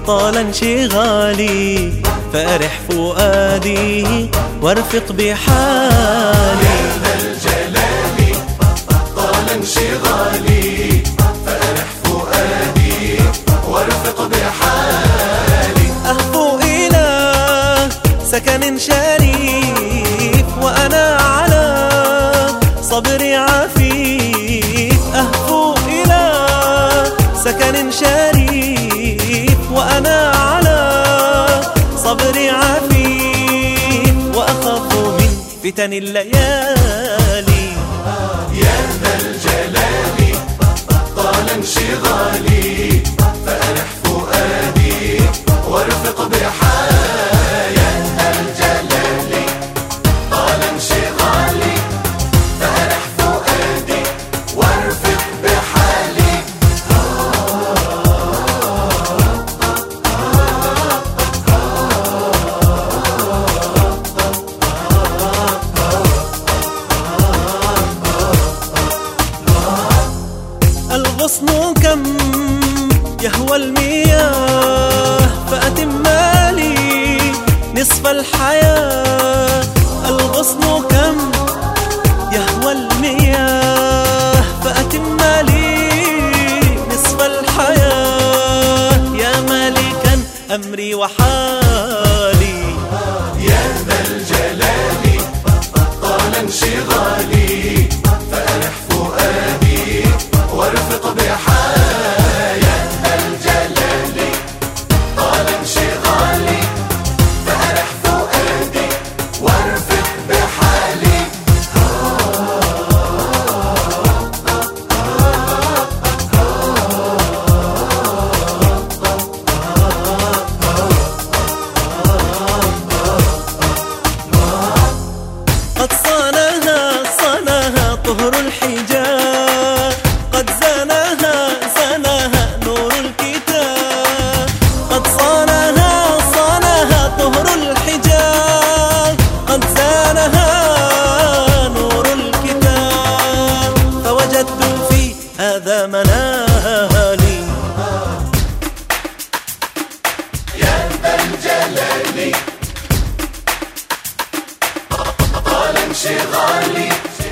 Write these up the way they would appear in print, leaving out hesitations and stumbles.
طال انشغالي فأرح فؤادي وارفق بحالي. يا ذا الجلال طال انشغالي فأرح فؤادي وارفق بحالي. أهفو إلى سكن شريف وأنا على صبري عفيف. أهفو إلى سكن شريف وأنا على صبري عفيف. وأخاف من فتن الليالي. يا ذا الجلال طال انشغالي فأرح فؤادي وارفق بحالي. يا ذا الجلال طال انشغالي فأرح فؤادي وارفق بحالي. الغصن كم يهوى المياه فأتم لي نصف الحياة. الغصن كم يهوى المياه فأتم لي نصف الحياة. يا مالكا أمري وحالي. يا ذا الجلال طال انشغالي فأرح فؤادي وارفق بحالي. يا ذا الجلال طال انشغالي فأرح فؤادي وارفق بحالي. قد صانها طهر الحجاب. قد زانها نور الكتاب. قد صانها طهر الحجاب. قد زانها نور الكتاب. فوجدت في هذا منالي. يا ذا الجلال طال انشغالي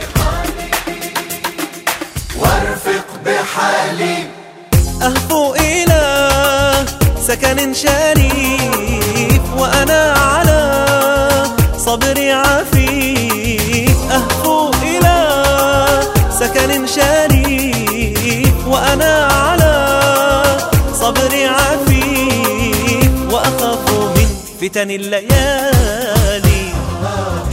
وارفق بحالي. أهفو إلى سكن شريف وأنا على صبري عفيف. أهفو إلى سكن شريف وأنا على صبري عفيف. وأخاف من فتن الليالي.